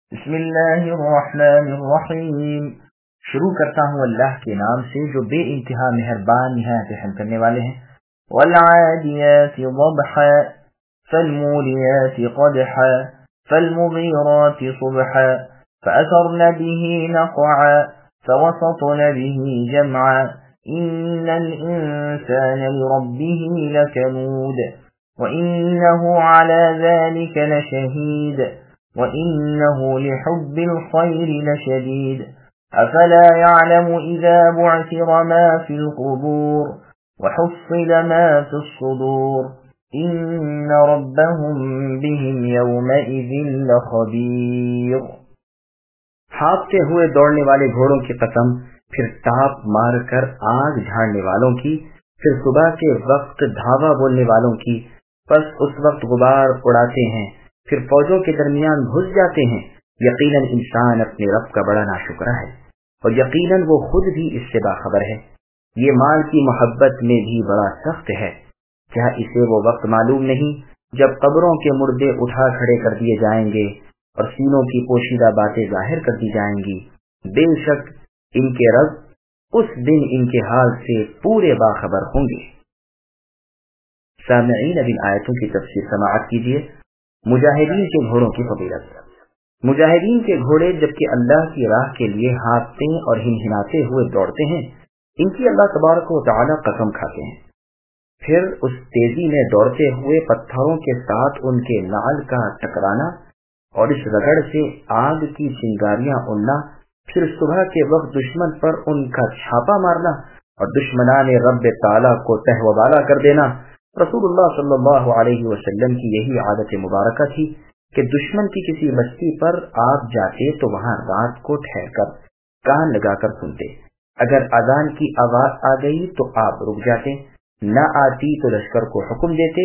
بسم اللہ الرحمن الرحیم۔ شروع کرتا ہوں اللہ کے نام سے جو بے انتہا مہربان نہایت رحم کرنے والے ہیں۔ والعادیات ضبحا فالموریات قدحا فالمغیرات صبحا فأثرن به نقعا فوسطن به جمعا إن الإنسان لربه لكنود وإنه على ذلك لشهيد وَإِنَّهُ لِحُبِّ الْخَيْرِ لَشَدِيدٌ أَفَلَا يَعْلَمُ إِذَا بُعْثِرَ مَا فِي الْقُبُورِ وَحُصِّلَ مَا فِي الصُّدُورِ إِنَّ رَبَّهُمْ بِهِمْ يَوْمَئِذٍ لَخَبِيرٌ۔ ہانپتے ہوئے دوڑنے والے گھوڑوں کی قسم، پھر ٹاپ مار کر آگ جھاڑنے والوں کی، پھر صبح کے وقت دھاوا بولنے والوں کی، پس اس وقت غبار اڑاتے ہیں، پھر فوجوں کے درمیان گھس جاتے ہیں۔ یقیناً انسان اپنے رب کا بڑا ناشکرا ہے، اور یقیناً وہ خود بھی اس سے باخبر ہے۔ یہ مال کی محبت میں بھی بڑا سخت ہے۔ کیا اسے وہ وقت معلوم نہیں جب قبروں کے مردے اٹھا کھڑے کر دیے جائیں گے اور سینوں کی پوشیدہ باتیں ظاہر کر دی جائیں گی؟ بے شک ان کے رب اس دن ان کے حال سے پورے باخبر ہوں گے۔ سامعین، اب ان آیتوں کی تفسیر سماعت کیجیے۔ مجاہدین کے گھوڑوں کی فضیلت۔ مجاہدین کے گھوڑے جبکہ اللہ کی راہ کے لیے ہانپتے اور ہنہناتے ہوئے دوڑتے ہیں، ان کی اللہ تبارک و تعالی قسم کھاتے ہیں۔ پھر اس تیزی میں دوڑتے ہوئے پتھروں کے ساتھ ان کے نعل کا ٹکرانا اور اس رگڑ سے آگ کی چنگاریاں اڑنا، پھر صبح کے وقت دشمن پر ان کا چھاپا مارنا اور دشمنان رب تعالی کو تہوبالا کر دینا۔ رسول اللہ صلی اللہ علیہ وسلم کی یہی عادت مبارکہ تھی کہ دشمن کی کسی بستی پر آپ جاتے تو وہاں رات کو ٹھہر کر کان لگا کر سنتے۔ اگر اذان کی آواز آ گئی تو آپ رک جاتے، نہ آتی تو لشکر کو حکم دیتے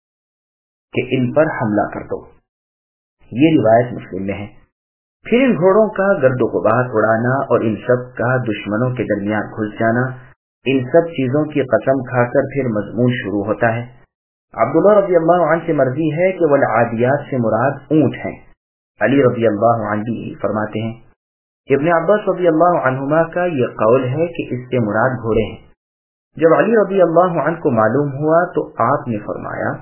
کہ ان پر حملہ کر دو۔ یہ روایت مسلم میں ہے۔ پھر ان گھوڑوں کا گرد و غبار اڑانا اور ان سب کا دشمنوں کے درمیان گھس جانا، ان سب چیزوں کی قسم کھا کر پھر مضمون شروع ہوتا ہے۔ عبداللہ رضی اللہ عنہ سے مرضی ہے کہ والعادیات سے مراد اونٹ ہیں۔ علی رضی اللہ عنہ بھی فرماتے ہیں۔ ابن عباس رضی اللہ عنہما کا یہ قول ہے کہ اس سے مراد گھوڑے ہیں۔ جب علی رضی اللہ عنہ کو معلوم ہوا تو آپ نے فرمایا،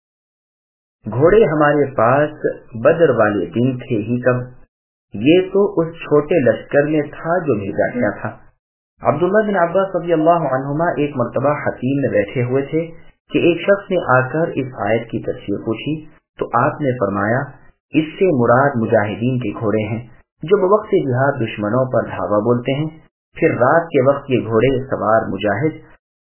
گھوڑے ہمارے پاس بدر والے دن تھے ہی کب، یہ تو اس چھوٹے لشکر میں تھا جو بھیجا گیا تھا۔ عبداللہ بن عباس رضی اللہ عنہما ایک مرتبہ حتیم میں بیٹھے ہوئے تھے کہ ایک شخص نے آ کر اس آیت کی تفسیر پوچھی تو آپ نے فرمایا، اس سے مراد مجاہدین کے گھوڑے ہیں جو بوقت جہاد دشمنوں پر دھاوا بولتے ہیں۔ پھر رات کے وقت یہ گھوڑے سوار مجاہد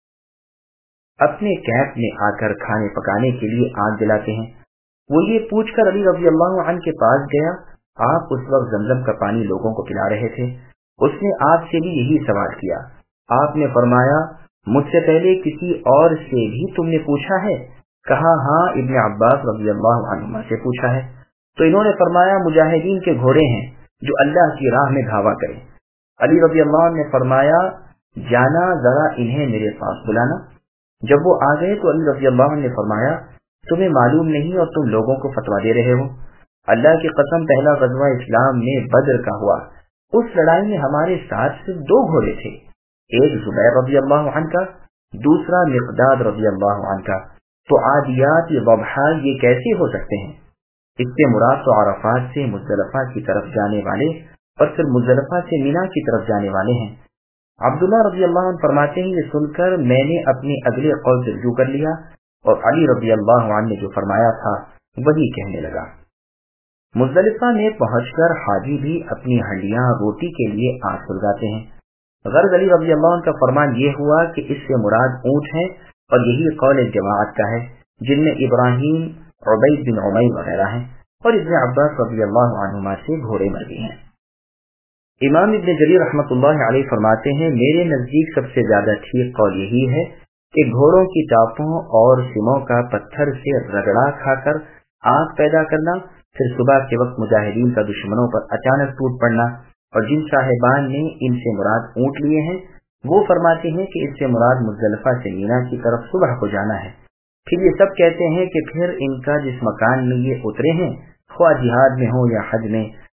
اپنے کیمپ میں آ کر کھانے پکانے کے لیے آگ جلاتے ہیں۔ وہ یہ پوچھ کر علی رضی اللہ عنہ کے پاس گیا۔ آپ اس وقت زمزم کا پانی لوگوں کو پلا رہے تھے۔ اس نے آپ سے بھی یہی سوال کیا۔ آپ نے فرمایا، مجھ سے پہلے کسی اور سے بھی تم نے پوچھا ہے؟ کہا، ہاں، ابن عباس رضی اللہ عنہما سے پوچھا ہے۔ تو انہوں نے فرمایا، مجاہدین کے گھوڑے ہیں جو اللہ کی راہ میں دھاوا کریں۔ علی رضی اللہ عنہ نے فرمایا، جانا ذرا انہیں میرے پاس بلانا۔ جب وہ آ گئے تو علی رضی اللہ عنہ نے فرمایا، تمہیں معلوم نہیں اور تم لوگوں کو فتویٰ دے رہے ہو؟ اللہ کی قسم، پہلا غزوہ اسلام میں بدر کا ہوا، اس لڑائی میں ہمارے ساتھ صرف 2 گھوڑے تھے، ایک زبیر رضی اللہ عنہ کا، دوسرا مقداد رضی اللہ عنہ کا۔ تو عادیات ضبحا یہ کیسے ہو سکتے ہیں؟ اس سے مراد تو عرفات سے مزدلفہ کی طرف جانے والے اور پھر مزدلفہ سے مینا کی طرف جانے والے ہیں۔ عبداللہ رضی اللہ عنہ فرماتے ہیں، یہ سن کر میں نے اپنے اگلے قول سے رجوع کر لیا اور علی رضی اللہ عنہ نے جو فرمایا تھا وہی کہنے لگا۔ مزدلفہ میں پہنچ کر حاجی بھی اپنی ہنڈیاں روٹی کے لیے آگ سلگاتے ہیں۔ غرض علی رضی اللہ عنہ کا فرمان یہ ہوا کہ اس سے مراد اونٹ ہیں، اور یہی قول جماعت کا ہے جن میں ابراہیم، عبید بن عمیر وغیرہ ہیں، اور ابن عباس رضی اللہ عنہما سے گھوڑے مرغی ہیں۔ امام ابن جریر رحمۃ اللہ علیہ فرماتے ہیں، میرے نزدیک سب سے زیادہ ٹھیک قول یہی ہے کہ گھوڑوں کی ٹاپوں اور سموں کا پتھر سے رگڑا کھا کر آگ پیدا کرنا، پھر صبح کے وقت مجاہدین کا دشمنوں پر اچانک ٹوٹ پڑنا، اور جن صاحبان نے ان سے مراد اونٹ لیے ہیں وہ فرماتے ہیں کہ اس سے مراد مزدلفہ سے مینا کی طرف صبح کو جانا ہے۔ پھر یہ سب کہتے ہیں کہ پھر ان کا جس مکان میں یہ اترے ہیں، خواہ جہاد میں ہو یا حج میں،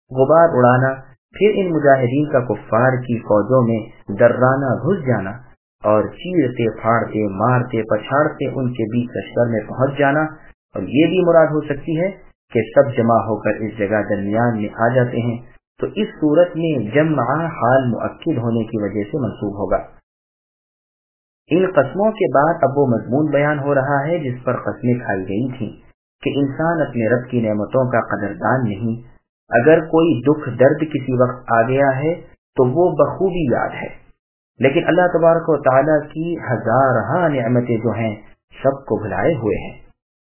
غبار اڑانا، پھر ان مجاہدین کا کفار کی فوجوں میں درانا گھس جانا اور چیرتے پھاڑتے مارتے پچھاڑتے ان کے بیچ لشکر میں پہنچ جانا، اور یہ بھی مراد ہو سکتی ہے کہ سب جمع ہو کر اس جگہ درمیان میں آ جاتے ہیں، تو اس صورت میں جمع حال مؤکد ہونے کی وجہ سے منصوب ہوگا۔ ان قسموں کے بعد اب وہ مضمون بیان ہو رہا ہے جس پر قسمیں کھائی گئی تھیں کہ انسان اپنے رب کی نعمتوں کا قدردان نہیں، اگر کوئی دکھ درد کسی وقت آ گیا ہے تو وہ بخوبی یاد ہے، لیکن اللہ تبارک و تعالیٰ کی ہزارہا نعمتیں جو ہیں سب کو بھلائے ہوئے ہیں۔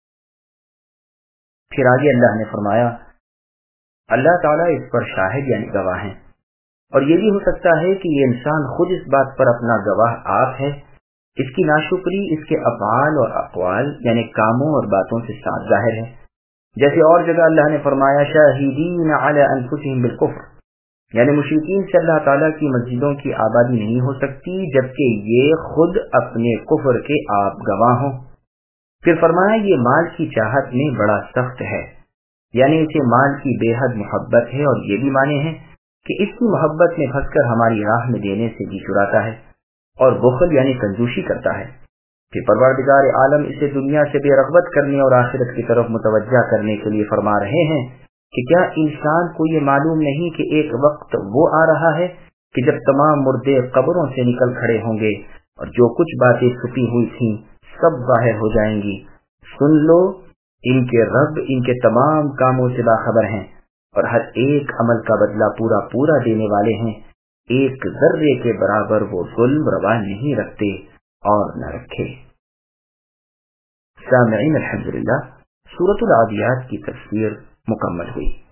پھر آگے اللہ نے فرمایا اللہ تعالیٰ اس پر شاہد یعنی گواہ ہیں، اور یہ بھی ہو سکتا ہے کہ یہ انسان خود اس بات پر اپنا گواہ آپ ہے، اس کی ناشکری اس کے افعال اور اقوال یعنی کاموں اور باتوں سے صاف ظاہر ہے، جیسے اور جگہ اللہ نے فرمایا شاہدین علی انفسہم بالکفر، یعنی مشرکین سے اللہ تعالیٰ کی مسجدوں کی آبادی نہیں ہو سکتی جبکہ یہ خود اپنے کفر کے آپ گواہ ہوں۔ پھر فرمایا یہ مال کی چاہت میں بڑا سخت ہے، یعنی اسے مال کی بے حد محبت ہے، اور یہ بھی مانے ہیں کہ اس کی محبت میں پھنس کر ہماری راہ میں دینے سے جی چراتا ہے، اور بخل یعنی کنجوسی کرتا ہے۔ کہ پروردگار عالم اسے دنیا سے بے رغبت کرنے اور آخرت کی طرف متوجہ کرنے کے لیے فرما رہے ہیں کہ کیا انسان کو یہ معلوم نہیں کہ ایک وقت وہ آ رہا ہے کہ جب تمام مردے قبروں سے نکل کھڑے ہوں گے اور جو کچھ باتیں چھپی ہوئی تھیں سب ظاہر ہو جائیں گی۔ سن لو ان کے رب ان کے تمام کاموں سے باخبر ہیں اور ہر ایک عمل کا بدلہ پورا پورا دینے والے ہیں، ایک ذرے کے برابر وہ ظلم روا نہیں رکھتے اور نہ رکھے۔ سامعین الحمدللہ، سورۃ العادیات کی تفسیر مکمل ہوئی۔